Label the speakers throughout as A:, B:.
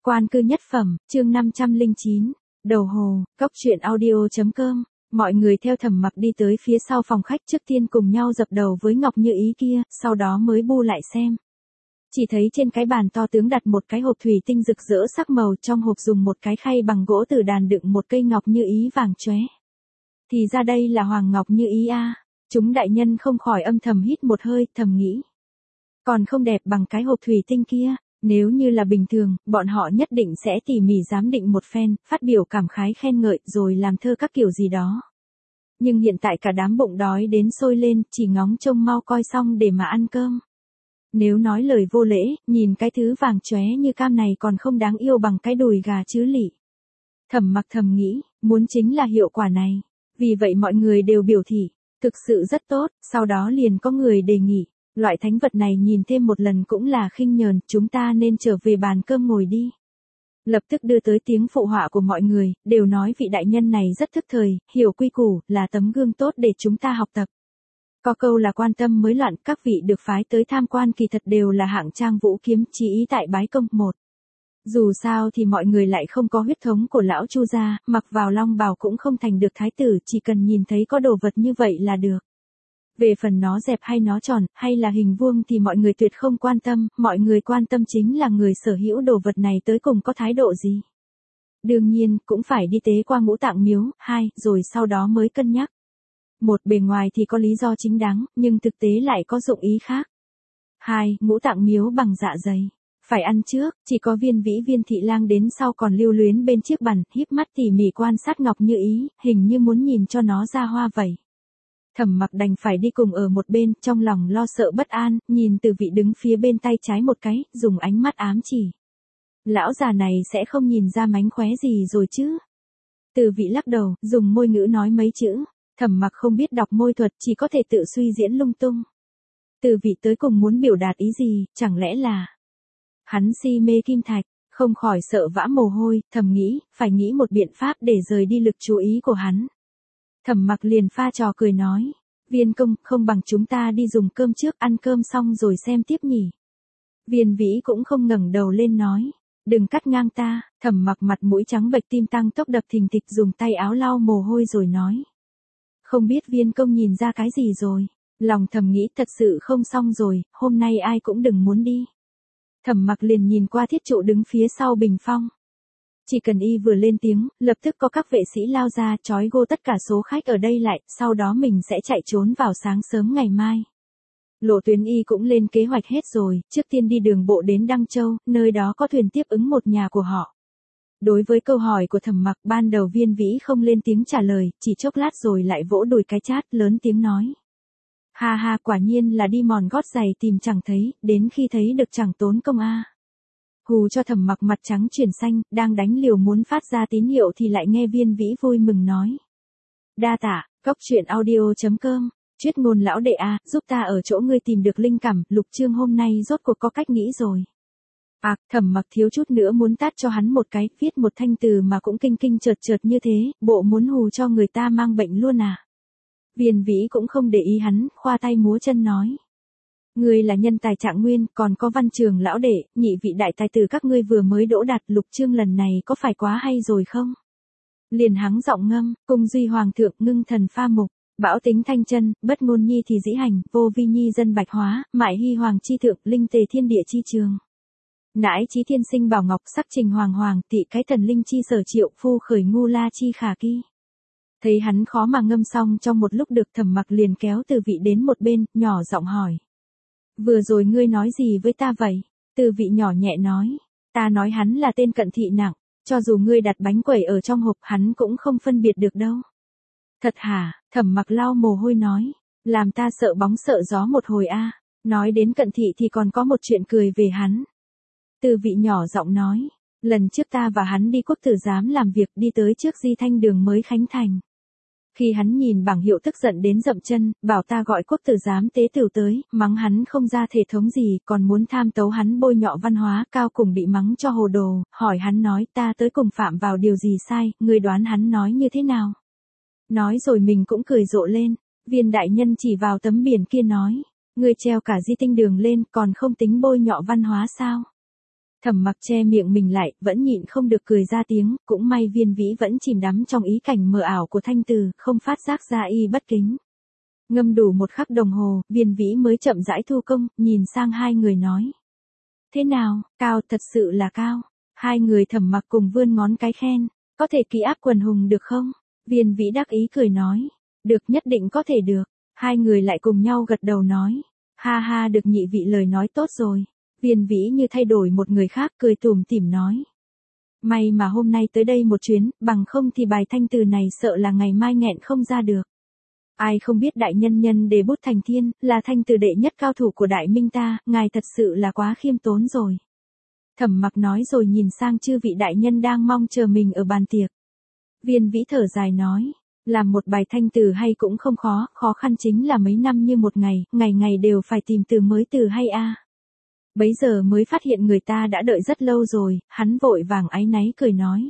A: Quan cư nhất phẩm, chương 509, đầu hồ, cóc truyện audio.com. Mọi người theo Thẩm Mặc đi tới phía sau phòng khách, trước tiên cùng nhau dập đầu với Ngọc Như Ý kia, sau đó mới bu lại xem. Chỉ thấy trên cái bàn to tướng đặt một cái hộp thủy tinh rực rỡ sắc màu, trong hộp dùng một cái khay bằng gỗ từ đàn đựng một cây ngọc như ý vàng chóe. Thì ra đây là Hoàng Ngọc Như Ý a. Chúng đại nhân không khỏi âm thầm hít một hơi, thầm nghĩ. Còn không đẹp bằng cái hộp thủy tinh kia. Nếu như là bình thường, bọn họ nhất định sẽ tỉ mỉ giám định một phen, phát biểu cảm khái khen ngợi rồi làm thơ các kiểu gì đó. Nhưng hiện tại cả đám bụng đói đến sôi lên, chỉ ngóng trông mau coi xong để mà ăn cơm. Nếu nói lời vô lễ, nhìn cái thứ vàng chóe như cam này còn không đáng yêu bằng cái đùi gà chứ lỉ. Thẩm Mặc thầm nghĩ, muốn chính là hiệu quả này. Vì vậy mọi người đều biểu thị, thực sự rất tốt, sau đó liền có người đề nghị. Loại thánh vật này nhìn thêm một lần cũng là khinh nhờn, chúng ta nên trở về bàn cơm ngồi đi. Lập tức đưa tới tiếng phụ họa của mọi người, đều nói vị đại nhân này rất thức thời, hiểu quy củ, là tấm gương tốt để chúng ta học tập. Có câu là quan tâm mới loạn, các vị được phái tới tham quan kỳ thật đều là hạng trang vũ kiếm chí ý tại bái công một. Dù sao thì mọi người lại không có huyết thống của lão Chu gia, mặc vào long bào cũng không thành được thái tử, chỉ cần nhìn thấy có đồ vật như vậy là được. Về phần nó dẹp hay nó tròn, hay là hình vuông thì mọi người tuyệt không quan tâm, mọi người quan tâm chính là người sở hữu đồ vật này tới cùng có thái độ gì. Đương nhiên, cũng phải đi tế qua Ngũ Tạng Miếu, rồi sau đó mới cân nhắc. Một, bề ngoài thì có lý do chính đáng, nhưng thực tế lại có dụng ý khác. 2, Ngũ Tạng Miếu bằng dạ dày. Phải ăn trước, chỉ có Viên thị lang đến sau còn lưu luyến bên chiếc bàn, híp mắt tỉ mỉ quan sát Ngọc Như Ý, hình như muốn nhìn cho nó ra hoa vậy. Thẩm Mặc đành phải đi cùng ở một bên, trong lòng lo sợ bất an, nhìn Từ Vị đứng phía bên tay trái một cái, dùng ánh mắt ám chỉ. Lão già này sẽ không nhìn ra mánh khóe gì rồi chứ? Từ Vị lắc đầu, dùng môi ngữ nói mấy chữ. Thẩm Mặc không biết đọc môi thuật, chỉ có thể tự suy diễn lung tung. Từ Vị tới cùng muốn biểu đạt ý gì, chẳng lẽ là hắn si mê kim thạch, không khỏi sợ vã mồ hôi, thầm nghĩ, phải nghĩ một biện pháp để rời đi lực chú ý của hắn. Thẩm Mặc liền pha trò cười nói, Viên công, không bằng chúng ta đi dùng cơm trước, ăn cơm xong rồi xem tiếp nhỉ. Viên Vĩ cũng không ngẩng đầu lên nói, đừng cắt ngang ta. Thẩm Mặc mặt mũi trắng bệch, tim tăng tốc đập thình thịch, dùng tay áo lau mồ hôi rồi nói. Không biết Viên công nhìn ra cái gì rồi, lòng thầm nghĩ thật sự không xong rồi, hôm nay ai cũng đừng muốn đi. Thẩm Mặc liền nhìn qua Thiết Trụ đứng phía sau bình phong. Chỉ cần y vừa lên tiếng, lập tức có các vệ sĩ lao ra trói gô tất cả số khách ở đây lại, sau đó mình sẽ chạy trốn vào sáng sớm ngày mai. Lộ tuyến y cũng lên kế hoạch hết rồi, trước tiên đi đường bộ đến Đăng Châu, nơi đó có thuyền tiếp ứng một nhà của họ. Đối với câu hỏi của Thẩm Mặc, ban đầu Viên Vĩ không lên tiếng trả lời, chỉ chốc lát rồi lại vỗ đùi cái chát, lớn tiếng nói. Ha ha, quả nhiên là đi mòn gót giày tìm chẳng thấy, đến khi thấy được chẳng tốn công a. Hù cho Thẩm Mặc mặt trắng chuyển xanh, đang đánh liều muốn phát ra tín hiệu thì lại nghe Viên Vĩ vui mừng nói. Đa tạ, cóc truyện audio.com, chuyết ngôn lão đệ a, giúp ta ở chỗ ngươi tìm được linh cảm, lục chương hôm nay rốt cuộc có cách nghĩ rồi. Thẩm Mặc thiếu chút nữa muốn tát cho hắn một cái, viết một thanh từ mà cũng kinh chợt như thế, bộ muốn hù cho người ta mang bệnh luôn à. Viên Vĩ cũng không để ý hắn, khoa tay múa chân nói. Ngươi là nhân tài trạng nguyên, còn có Văn Trường lão đệ, nhị vị đại tài tử các ngươi vừa mới đỗ đạt, lục chương lần này có phải quá hay rồi không? Liền hắng giọng ngâm, cung duy hoàng thượng, ngưng thần pha mục, bão tính thanh chân, bất ngôn nhi thì dĩ hành, vô vi nhi dân bạch hóa, mại hy hoàng chi thượng, linh tề thiên địa chi trường. Nãi chí thiên sinh bảo ngọc, sắc trình hoàng tị cái thần linh chi sở triệu, phu khởi ngu la chi khả ki. Thấy hắn khó mà ngâm xong trong một lúc được, Thẩm Mặc liền kéo Từ Vị đến một bên, nhỏ giọng hỏi. Vừa rồi ngươi nói gì với ta vậy? Từ Vị nhỏ nhẹ nói. Ta nói hắn là tên cận thị nặng, cho dù ngươi đặt bánh quẩy ở trong hộp hắn cũng không phân biệt được đâu. Thật hả? Thẩm Mặc lau mồ hôi nói. Làm ta sợ bóng sợ gió một hồi a. Nói đến cận thị thì còn có một chuyện cười về hắn. Từ Vị nhỏ giọng nói. Lần trước ta và hắn đi Quốc tử giám làm việc, đi tới trước Di Thanh đường mới khánh thành. Khi hắn nhìn bảng hiệu tức giận đến dậm chân, bảo ta gọi Quốc tử giám tế tửu tới, mắng hắn không ra thể thống gì, còn muốn tham tấu hắn bôi nhọ văn hóa, cao cùng bị mắng cho hồ đồ, hỏi hắn nói ta tới cùng phạm vào điều gì sai, ngươi đoán hắn nói như thế nào? Nói rồi mình cũng cười rộ lên, Viên đại nhân chỉ vào tấm biển kia nói, ngươi treo cả Di Tinh đường lên còn không tính bôi nhọ văn hóa sao? Thẩm Mặc che miệng mình lại, vẫn nhịn không được cười ra tiếng, cũng may Viên Vĩ vẫn chìm đắm trong ý cảnh mờ ảo của Thanh Từ, không phát giác ra y bất kính. Ngâm đủ 1 khắc đồng hồ, Viên Vĩ mới chậm rãi thu công, nhìn sang hai người nói. Thế nào, cao, thật sự là cao. Hai người Thẩm Mặc cùng vươn ngón cái khen, có thể ký áp quần hùng được không? Viên Vĩ đắc ý cười nói, được, nhất định có thể được. Hai người lại cùng nhau gật đầu nói, ha ha, được nhị vị lời nói tốt rồi. Viên Vĩ như thay đổi một người khác, cười tủm tỉm nói. May mà hôm nay tới đây một chuyến, bằng không thì bài Thanh Từ này sợ là ngày mai nghẹn không ra được. Ai không biết đại nhân nhân đề bút thành thiên, là Thanh Từ đệ nhất cao thủ của Đại Minh ta, ngài thật sự là quá khiêm tốn rồi. Thẩm Mặc nói rồi nhìn sang chư vị đại nhân đang mong chờ mình ở bàn tiệc. Viên Vĩ thở dài nói, làm một bài Thanh Từ hay cũng không khó, khó khăn chính là mấy năm như một ngày, ngày ngày đều phải tìm từ mới từ hay a. Bấy giờ mới phát hiện người ta đã đợi rất lâu rồi, hắn vội vàng áy náy cười nói.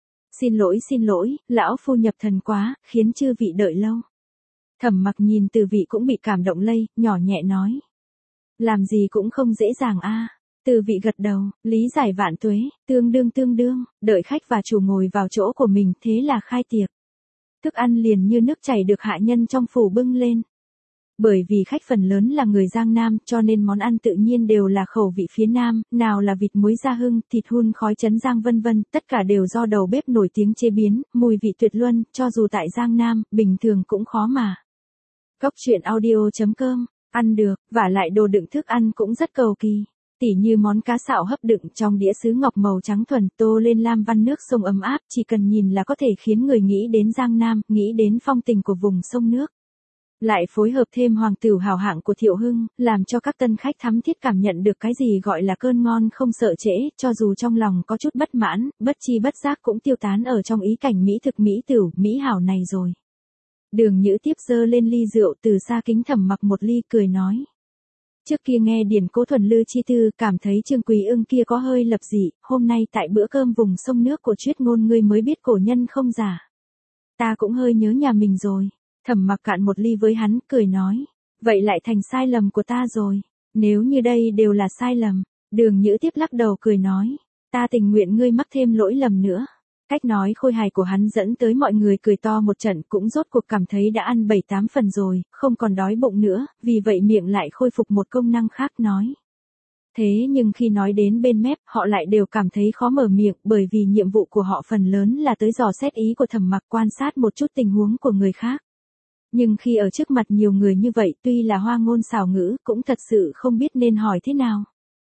A: Xin lỗi, lão phu nhập thần quá, khiến chư vị đợi lâu. Thẩm Mặc nhìn Từ Vị cũng bị cảm động lây, nhỏ nhẹ nói. Làm gì cũng không dễ dàng a. Từ Vị gật đầu, lý giải vạn tuế, tương đương, đợi khách và chủ ngồi vào chỗ của mình, thế là khai tiệc. Thức ăn liền như nước chảy được hạ nhân trong phủ bưng lên. Bởi vì khách phần lớn là người Giang Nam, cho nên món ăn tự nhiên đều là khẩu vị phía Nam, nào là vịt muối da hưng, thịt hun khói trấn Giang vân vân, tất cả đều do đầu bếp nổi tiếng chế biến, mùi vị tuyệt luân, cho dù tại Giang Nam, bình thường cũng khó mà. Góc truyện audio.com, ăn được, vả lại đồ đựng thức ăn cũng rất cầu kỳ. Tỉ như món cá xạo hấp đựng trong đĩa sứ ngọc màu trắng thuần, tô lên lam văn nước sông ấm áp, chỉ cần nhìn là có thể khiến người nghĩ đến Giang Nam, nghĩ đến phong tình của vùng sông nước. Lại phối hợp thêm hoàng tửu hào hạng của Thiệu Hưng, làm cho các tân khách thắm thiết cảm nhận được cái gì gọi là cơn ngon không sợ trễ, cho dù trong lòng có chút bất mãn, bất chi bất giác cũng tiêu tán ở trong ý cảnh mỹ thực mỹ tửu, mỹ hảo này rồi. Đường Nhữ tiếp dơ lên ly rượu từ xa kính Thẩm Mặc một ly cười nói. Trước kia nghe Điển Cố Thuần Lư chi tư, cảm thấy Trương Quý Ưng kia có hơi lập dị, hôm nay tại bữa cơm vùng sông nước của Chuyết Ngôn ngươi mới biết cổ nhân không giả. Ta cũng hơi nhớ nhà mình rồi. Thẩm Mặc cạn một ly với hắn, cười nói. Vậy lại thành sai lầm của ta rồi. Nếu như đây đều là sai lầm. Đường Nhữ tiếp lắc đầu cười nói. Ta tình nguyện ngươi mắc thêm lỗi lầm nữa. Cách nói khôi hài của hắn dẫn tới mọi người cười to một trận, cũng rốt cuộc cảm thấy đã ăn 7-8 phần rồi, không còn đói bụng nữa, vì vậy miệng lại khôi phục một công năng khác nói. Thế nhưng khi nói đến bên mép, họ lại đều cảm thấy khó mở miệng, bởi vì nhiệm vụ của họ phần lớn là tới dò xét ý của Thẩm Mặc, quan sát một chút tình huống của người khác. Nhưng khi ở trước mặt nhiều người như vậy, tuy là hoa ngôn xảo ngữ, cũng thật sự không biết nên hỏi thế nào.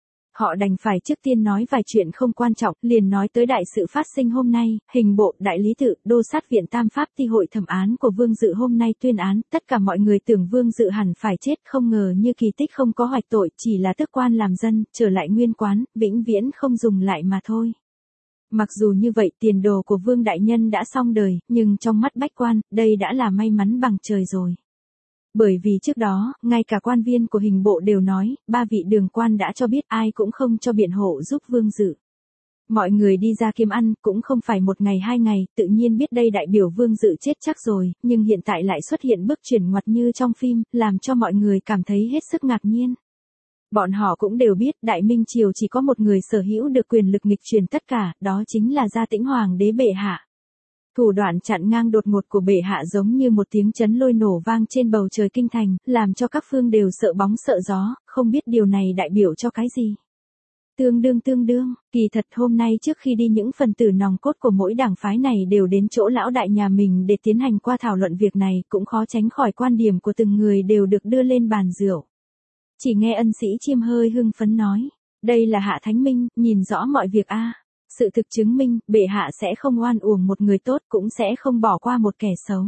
A: Họ đành phải trước tiên nói vài chuyện không quan trọng, liền nói tới đại sự phát sinh hôm nay, hình bộ, đại lý tự, đô sát viện tam pháp ti hội thẩm án của Vương Dự hôm nay tuyên án, tất cả mọi người tưởng Vương Dự hẳn phải chết, không ngờ như kỳ tích không có hoạch tội, chỉ là tước quan làm dân, trở lại nguyên quán, vĩnh viễn không dùng lại mà thôi. Mặc dù như vậy tiền đồ của Vương Đại Nhân đã xong đời, nhưng trong mắt bách quan, đây đã là may mắn bằng trời rồi. Bởi vì trước đó, ngay cả quan viên của hình bộ đều nói, ba vị đường quan đã cho biết ai cũng không cho biện hộ giúp Vương Dự. Mọi người đi ra kiếm ăn, cũng không phải một ngày hai ngày, tự nhiên biết đây đại biểu Vương Dự chết chắc rồi, nhưng hiện tại lại xuất hiện bước chuyển ngoặt như trong phim, làm cho mọi người cảm thấy hết sức ngạc nhiên. Bọn họ cũng đều biết Đại Minh Triều chỉ có một người sở hữu được quyền lực nghịch truyền tất cả, đó chính là Gia Tĩnh Hoàng đế bệ hạ. Thủ đoạn chặn ngang đột ngột của bệ hạ giống như một tiếng chấn lôi nổ vang trên bầu trời kinh thành, làm cho các phương đều sợ bóng sợ gió, không biết điều này đại biểu cho cái gì. Tương đương, kỳ thật hôm nay trước khi đi những phần tử nòng cốt của mỗi đảng phái này đều đến chỗ lão đại nhà mình để tiến hành qua thảo luận việc này, cũng khó tránh khỏi quan điểm của từng người đều được đưa lên bàn rượu. Chỉ nghe Ân Sĩ Chiêm hơi hưng phấn nói, đây là Hạ Thánh Minh, nhìn rõ mọi việc a. Sự thực chứng minh, bệ hạ sẽ không oan uổng một người tốt, cũng sẽ không bỏ qua một kẻ xấu.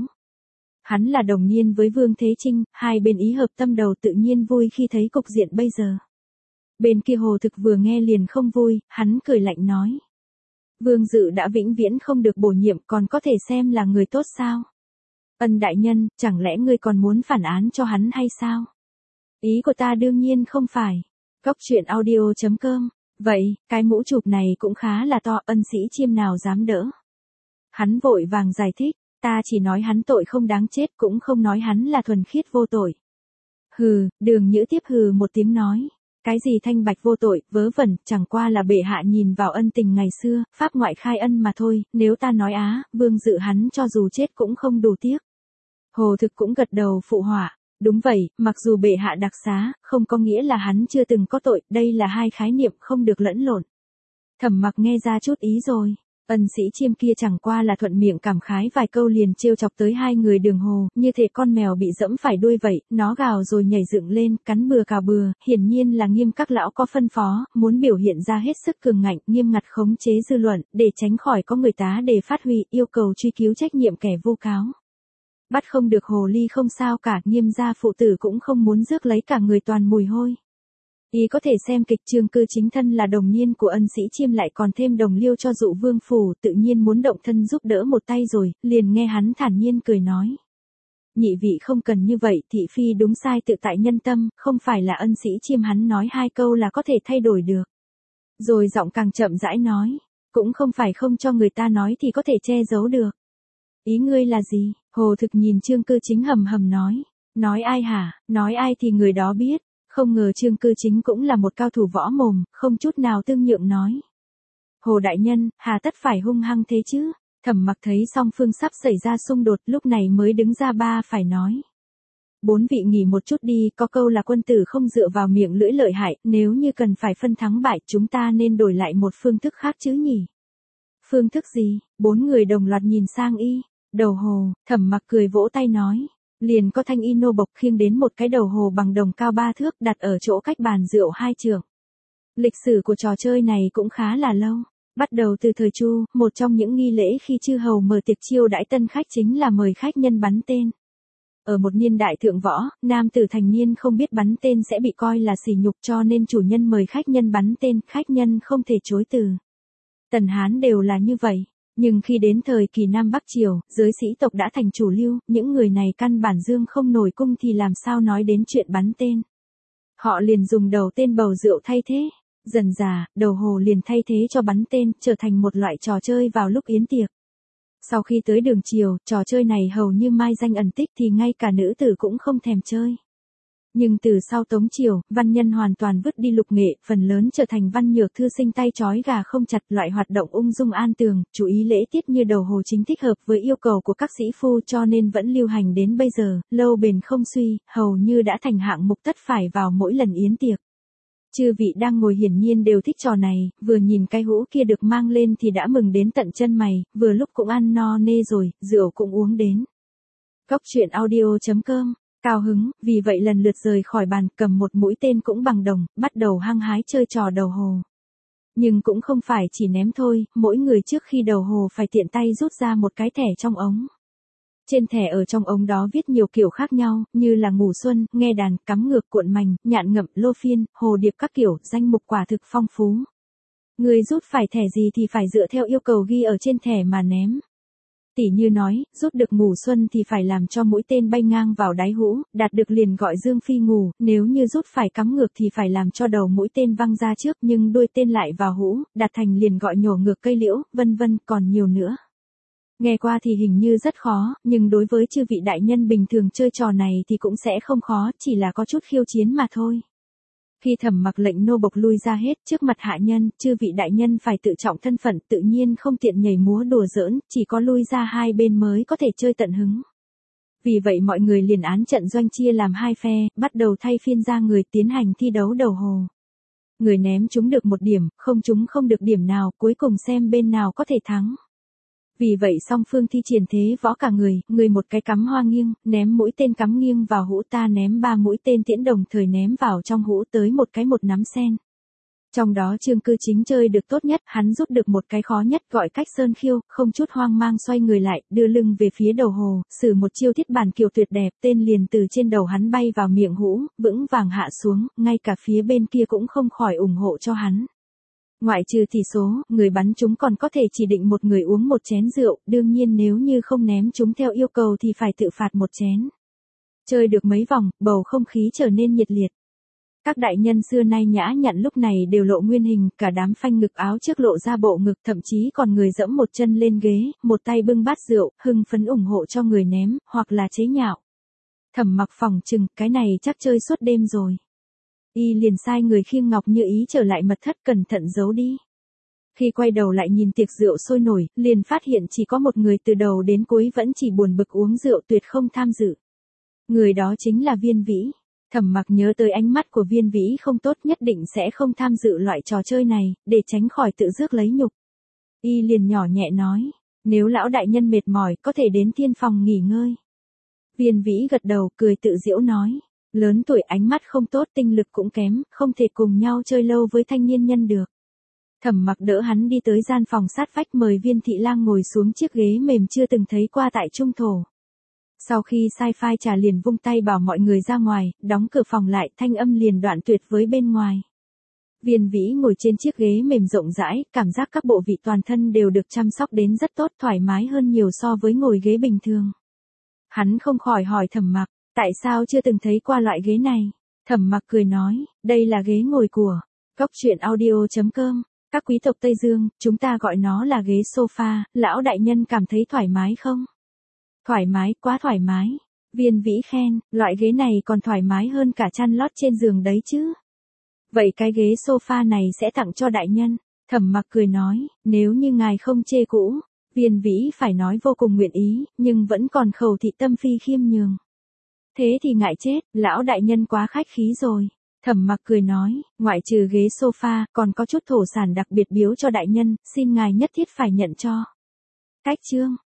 A: Hắn là đồng niên với Vương Thế Trinh, hai bên ý hợp tâm đầu, tự nhiên vui khi thấy cục diện bây giờ. Bên kia Hồ Thực vừa nghe liền không vui, hắn cười lạnh nói. Vương Dự đã vĩnh viễn không được bổ nhiệm, còn có thể xem là người tốt sao? Ân đại nhân, chẳng lẽ ngươi còn muốn phản án cho hắn hay sao? Ý của ta đương nhiên không phải. Góc truyện audio.com. Vậy, cái mũ chụp này cũng khá là to, Ân Sĩ Chiêm nào dám đỡ. Hắn vội vàng giải thích, ta chỉ nói hắn tội không đáng chết, cũng không nói hắn là thuần khiết vô tội. Hừ, Đường Nhữ tiếp hừ một tiếng nói, Cái gì thanh bạch vô tội, vớ vẩn, chẳng qua là bệ hạ nhìn vào ân tình ngày xưa, pháp ngoại khai ân mà thôi, nếu ta nói á, Vương Dự hắn cho dù chết cũng không đủ tiếc. Hồ Thực cũng gật đầu phụ họa. Đúng vậy, mặc dù bệ hạ đặc xá, không có nghĩa là hắn chưa từng có tội, đây là hai khái niệm không được lẫn lộn. Thẩm Mặc nghe ra chút ý rồi. Ân Sĩ Chiêm kia chẳng qua là thuận miệng cảm khái vài câu liền trêu chọc tới hai người Đường Hồ, như thể con mèo bị dẫm phải đuôi vậy, nó gào rồi nhảy dựng lên, cắn bừa cào bừa, hiển nhiên là Nghiêm các lão có phân phó, muốn biểu hiện ra hết sức cường ngạnh, nghiêm ngặt khống chế dư luận, để tránh khỏi có người tá để phát huy, yêu cầu truy cứu trách nhiệm kẻ vô cáo. Bắt không được hồ ly không sao cả, Nghiêm gia phụ tử cũng không muốn rước lấy cả người toàn mùi hôi. Y có thể xem kịch Trương Cư Chính thân là đồng niên của Ân Sĩ Chiêm lại còn thêm đồng liêu cho Dụ Vương phủ, tự nhiên muốn động thân giúp đỡ một tay rồi, liền nghe hắn thản nhiên cười nói. Nhị vị không cần như vậy, thị phi đúng sai tự tại nhân tâm, không phải là Ân Sĩ Chiêm hắn nói hai câu là có thể thay đổi được. Rồi giọng càng chậm rãi nói, cũng không phải không cho người ta nói thì có thể che giấu được. Ý ngươi là gì? Hồ Thực nhìn Trương Cư Chính hầm hầm nói. Nói ai hả? Nói ai thì người đó biết. Không ngờ Trương Cư Chính cũng là một cao thủ võ mồm, không chút nào tương nhượng nói. Hồ đại nhân, hà tất phải hung hăng thế chứ? Thẩm Mặc thấy song phương sắp xảy ra xung đột, lúc này mới đứng ra ba phải nói. Bốn vị nghỉ một chút đi, có câu là quân tử không dựa vào miệng lưỡi lợi hại, nếu như cần phải phân thắng bại, chúng ta nên đổi lại một phương thức khác chứ nhỉ? Phương thức gì? Bốn người đồng loạt nhìn sang y. Đầu hồ, Thẩm Mặc cười vỗ tay nói. Liền có thanh y nô bộc khiêng đến một cái đầu hồ bằng đồng cao 3 thước đặt ở chỗ cách bàn rượu 2 trượng. Lịch sử của trò chơi này cũng khá là lâu. Bắt đầu từ thời Chu, một trong những nghi lễ khi chư hầu mở tiệc chiêu đãi tân khách chính là mời khách nhân bắn tên. Ở một niên đại thượng võ, nam tử thành niên không biết bắn tên sẽ bị coi là sỉ nhục cho nên chủ nhân mời khách nhân bắn tên, khách nhân không thể chối từ. Tần Hán đều là như vậy. Nhưng khi đến thời kỳ Nam Bắc Triều, giới sĩ tộc đã thành chủ lưu, những người này căn bản dương không nổi cung thì làm sao nói đến chuyện bắn tên. Họ liền dùng đầu tên bầu rượu thay thế. Dần dà, đầu hồ liền thay thế cho bắn tên, trở thành một loại trò chơi vào lúc yến tiệc. Sau khi tới Đường Triều, trò chơi này hầu như mai danh ẩn tích thì ngay cả nữ tử cũng không thèm chơi. Nhưng từ sau Tống Triều, văn nhân hoàn toàn vứt đi lục nghệ, phần lớn trở thành văn nhược thư sinh tay trói gà không chặt, loại hoạt động ung dung an tường, chú ý lễ tiết như đầu hồ chính thích hợp với yêu cầu của các sĩ phu cho nên vẫn lưu hành đến bây giờ, lâu bền không suy, hầu như đã thành hạng mục tất phải vào mỗi lần yến tiệc. Chư vị đang ngồi hiển nhiên đều thích trò này, vừa nhìn cái hũ kia được mang lên thì đã mừng đến tận chân mày, vừa lúc cũng ăn no nê rồi, rượu cũng uống đến. Cốc truyện audio.com Cao hứng, vì vậy lần lượt rời khỏi bàn, cầm một mũi tên cũng bằng đồng, bắt đầu hăng hái chơi trò đầu hồ. Nhưng cũng không phải chỉ ném thôi, mỗi người trước khi đầu hồ phải tiện tay rút ra một cái thẻ trong ống. Trên thẻ ở trong ống đó viết nhiều kiểu khác nhau, như là ngủ xuân, nghe đàn, cắm ngược, cuộn mành, nhạn ngậm, lô phiên, hồ điệp các kiểu, danh mục quả thực phong phú. Người rút phải thẻ gì thì phải dựa theo yêu cầu ghi ở trên thẻ mà ném. Tỉ như nói, rút được ngủ xuân thì phải làm cho mũi tên bay ngang vào đáy hũ, đạt được liền gọi dương phi ngủ, nếu như rút phải cắm ngược thì phải làm cho đầu mũi tên văng ra trước nhưng đuôi tên lại vào hũ, đạt thành liền gọi nhổ ngược cây liễu, vân vân, còn nhiều nữa. Nghe qua thì hình như rất khó, nhưng đối với chư vị đại nhân bình thường chơi trò này thì cũng sẽ không khó, chỉ là có chút khiêu chiến mà thôi. Khi Thẩm Mặc lệnh nô bộc lui ra hết trước mặt hạ nhân, chư vị đại nhân phải tự trọng thân phận, tự nhiên không tiện nhảy múa đùa giỡn, chỉ có lui ra hai bên mới có thể chơi tận hứng. Vì vậy mọi người liền án trận doanh chia làm hai phe, bắt đầu thay phiên ra người tiến hành thi đấu đầu hồ. Người ném trúng được một điểm, không trúng không được điểm nào, cuối cùng xem bên nào có thể thắng. Vì vậy song phương thi triển thế võ cả người một cái cắm hoa nghiêng, ném mũi tên cắm nghiêng vào hũ, ta ném 3 mũi tên tiễn đồng thời ném vào trong hũ tới một cái một nắm sen. Trong đó Trương Cư Chính chơi được tốt nhất, hắn rút được một cái khó nhất gọi cách sơn khiêu, không chút hoang mang xoay người lại, đưa lưng về phía đầu hồ, sử một chiêu thiết bản kiều tuyệt đẹp, tên liền từ trên đầu hắn bay vào miệng hũ, vững vàng hạ xuống, ngay cả phía bên kia cũng không khỏi ủng hộ cho hắn. Ngoại trừ tỷ số, người bắn chúng còn có thể chỉ định một người uống một chén rượu, đương nhiên nếu như không ném chúng theo yêu cầu thì phải tự phạt một chén. Chơi được mấy vòng, bầu không khí trở nên nhiệt liệt. Các đại nhân xưa nay nhã nhặn lúc này đều lộ nguyên hình, cả đám phanh ngực áo trước lộ ra bộ ngực, thậm chí còn người dẫm một chân lên ghế, một tay bưng bát rượu, hưng phấn ủng hộ cho người ném, hoặc là chế nhạo. Thẩm Mặc phỏng chừng, cái này chắc chơi suốt đêm rồi. Y liền sai người khiêng Ngọc Như Ý trở lại mật thất cẩn thận giấu đi. Khi quay đầu lại nhìn tiệc rượu sôi nổi, liền phát hiện chỉ có một người từ đầu đến cuối vẫn chỉ buồn bực uống rượu tuyệt không tham dự. Người đó chính là Viên Vĩ. Thẩm Mặc nhớ tới ánh mắt của Viên Vĩ không tốt, nhất định sẽ không tham dự loại trò chơi này, để tránh khỏi tự rước lấy nhục. Y liền nhỏ nhẹ nói, nếu lão đại nhân mệt mỏi có thể đến thiên phòng nghỉ ngơi. Viên Vĩ gật đầu cười tự giễu nói, lớn tuổi ánh mắt không tốt, tinh lực cũng kém, không thể cùng nhau chơi lâu với thanh niên nhân được. Thẩm Mặc đỡ hắn đi tới gian phòng sát vách, mời Viên thị lang ngồi xuống chiếc ghế mềm chưa từng thấy qua tại trung thổ. Sau khi sai phai trà liền vung tay bảo mọi người ra ngoài, đóng cửa phòng lại, thanh âm liền đoạn tuyệt với bên ngoài. Viên Vĩ ngồi trên chiếc ghế mềm rộng rãi, cảm giác các bộ vị toàn thân đều được chăm sóc đến rất tốt, thoải mái hơn nhiều so với ngồi ghế bình thường. Hắn không khỏi hỏi Thẩm Mặc, tại sao chưa từng thấy qua loại ghế này? Thẩm Mặc cười nói, đây là ghế ngồi của Cốc Truyện Audio.com. Các quý tộc Tây Dương, chúng ta gọi nó là ghế sofa, lão đại nhân cảm thấy thoải mái không? Thoải mái, quá thoải mái. Viên Vĩ khen, loại ghế này còn thoải mái hơn cả chăn lót trên giường đấy chứ. Vậy cái ghế sofa này sẽ tặng cho đại nhân. Thẩm Mặc cười nói, nếu như ngài không chê cũ. Viên Vĩ phải nói vô cùng nguyện ý, nhưng vẫn còn khẩu thị tâm phi khiêm nhường. Thế thì ngại chết, lão đại nhân quá khách khí rồi. Thẩm Mặc cười nói, ngoại trừ ghế sofa, còn có chút thổ sản đặc biệt biếu cho đại nhân, xin ngài nhất thiết phải nhận cho. Cách chương